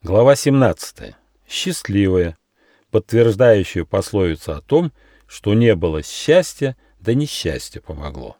Глава 17. Счастливая, подтверждающая пословицу о том, что не было счастья, да несчастье помогло.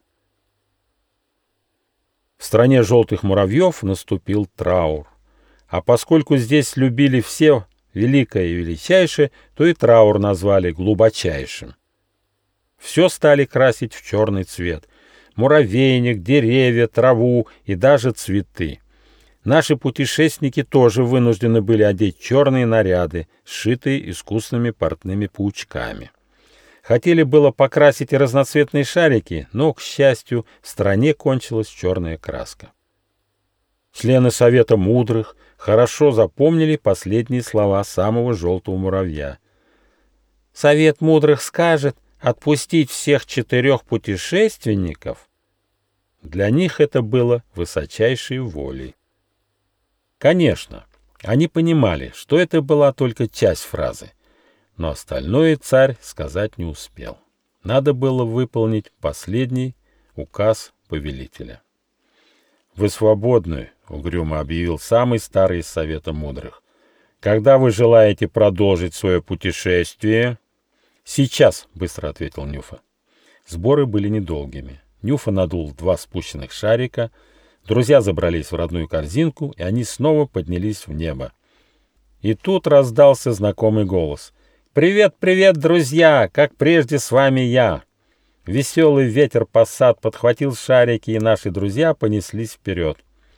В стране желтых муравьев наступил траур. А поскольку здесь любили все великое и величайшее, то и траур назвали глубочайшим. Все стали красить в черный цвет. Муравейник, деревья, траву и даже цветы. Наши путешественники тоже вынуждены были одеть черные наряды, сшитые искусными портными паучками. Хотели было покрасить и разноцветные шарики, но, к счастью, в стране кончилась черная краска. Члены Совета Мудрых хорошо запомнили последние слова самого желтого муравья. «Совет Мудрых скажет отпустить всех 4 путешественников». Для них это было высочайшей волей. Конечно, они понимали, что это была только часть фразы, но остальное царь сказать не успел. Надо было выполнить последний указ повелителя. «Вы свободны», — угрюмо объявил самый старый из Совета Мудрых. «Когда вы желаете продолжить свое путешествие?» «Сейчас», — быстро ответил Нюфа. Сборы были недолгими. Нюфа надул 2 спущенных шарика. Друзья забрались в родную корзинку, и они снова поднялись в небо. И тут раздался знакомый голос. «Привет, привет, друзья! Как прежде с вами я!» Веселый ветер Пассат подхватил шарики, и наши друзья понеслись вперед.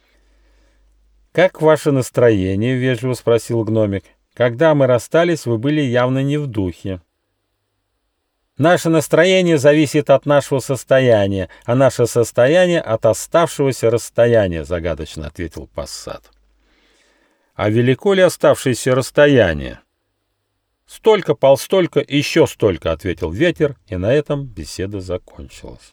«Как ваше настроение?» — вежливо спросил гномик. «Когда мы расстались, вы были явно не в духе». «Наше настроение зависит от нашего состояния, а наше состояние от оставшегося расстояния», — загадочно ответил Пассат. «А велико ли оставшееся расстояние?» «Столько, полстолько, еще столько», — ответил ветер, и на этом беседа закончилась.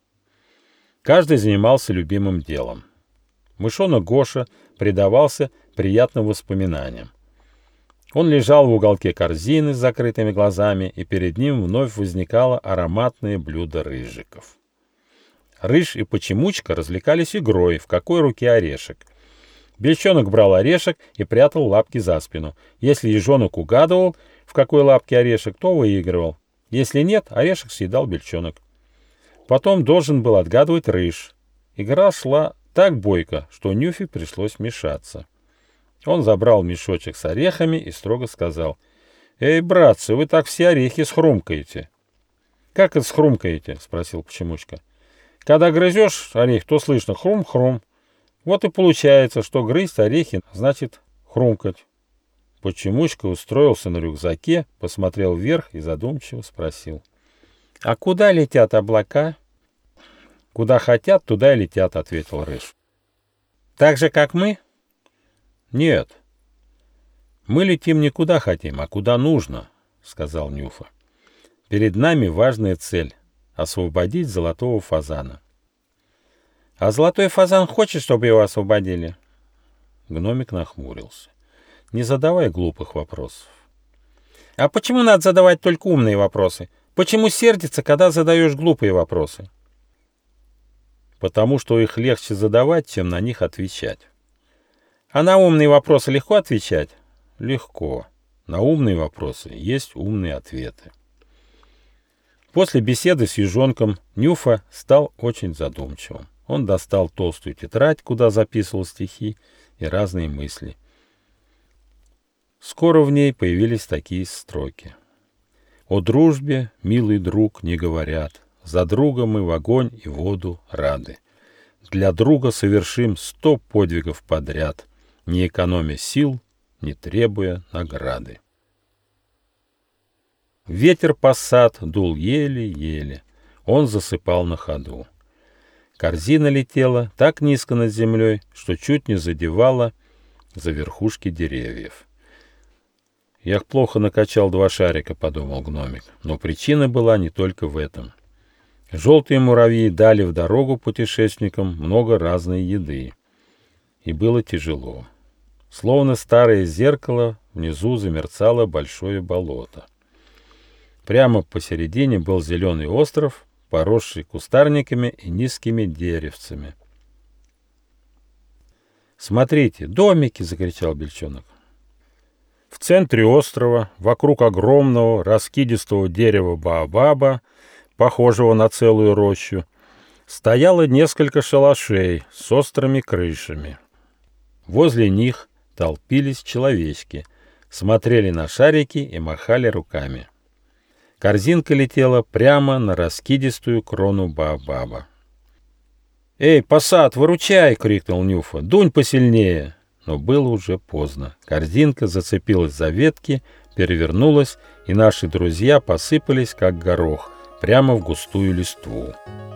Каждый занимался любимым делом. Мышонок Гоша предавался приятным воспоминаниям. Он лежал в уголке корзины с закрытыми глазами, и перед ним вновь возникало ароматное блюдо рыжиков. Рыж и Почемучка развлекались игрой «В какой руке орешек?». Бельчонок брал орешек и прятал лапки за спину. Если ежонок угадывал, в какой лапке орешек, то выигрывал. Если нет, орешек съедал Бельчонок. Потом должен был отгадывать Рыж. Игра шла так бойко, что Нюфе пришлось вмешаться. Он забрал мешочек с орехами и строго сказал: «Эй, братцы, вы так все орехи схрумкаете». «Как это схрумкаете?» — спросил Почемучка. «Когда грызешь орех, то слышно хрум-хрум. Вот и получается, что грызть орехи значит хрумкать». Почемучка устроился на рюкзаке, посмотрел вверх и задумчиво спросил: «А куда летят облака?» «Куда хотят, туда и летят», — ответил Рыж. «Так же, как мы?» «Нет, мы летим не куда хотим, а куда нужно», — сказал Нюфа. «Перед нами важная цель — освободить золотого фазана». «А золотой фазан хочет, чтобы его освободили?» Гномик нахмурился. «Не задавай глупых вопросов». «А почему надо задавать только умные вопросы? Почему сердится, когда задаешь глупые вопросы?» «Потому что их легче задавать, чем на них отвечать». «А на умные вопросы легко отвечать?» «Легко. На умные вопросы есть умные ответы». После беседы с ежонком Нюфа стал очень задумчивым. Он достал толстую тетрадь, куда записывал стихи и разные мысли. Скоро в ней появились такие строки. «О дружбе, милый друг, не говорят, за друга мы в огонь и воду рады. Для друга совершим 100 подвигов подряд, не экономя сил, не требуя награды». Ветер Пассат дул еле-еле, он засыпал на ходу. Корзина летела так низко над землей, что чуть не задевала за верхушки деревьев. «Я плохо накачал 2 шарика», — подумал гномик, но причина была не только в этом. Желтые муравьи дали в дорогу путешественникам много разной еды, и было тяжело. Словно старое зеркало, внизу замерцало большое болото. Прямо посередине был зеленый остров, поросший кустарниками и низкими деревцами. «Смотрите, домики!» — закричал Бельчонок. В центре острова, вокруг огромного раскидистого дерева баобаба, похожего на целую рощу, стояло несколько шалашей с острыми крышами. Возле них толпились человечки, смотрели на шарики и махали руками. Корзинка летела прямо на раскидистую крону баобаба. «Эй, посад, выручай!» — крикнул Нюфа. «Дунь посильнее!» Но было уже поздно. Корзинка зацепилась за ветки, перевернулась, и наши друзья посыпались, как горох, прямо в густую листву.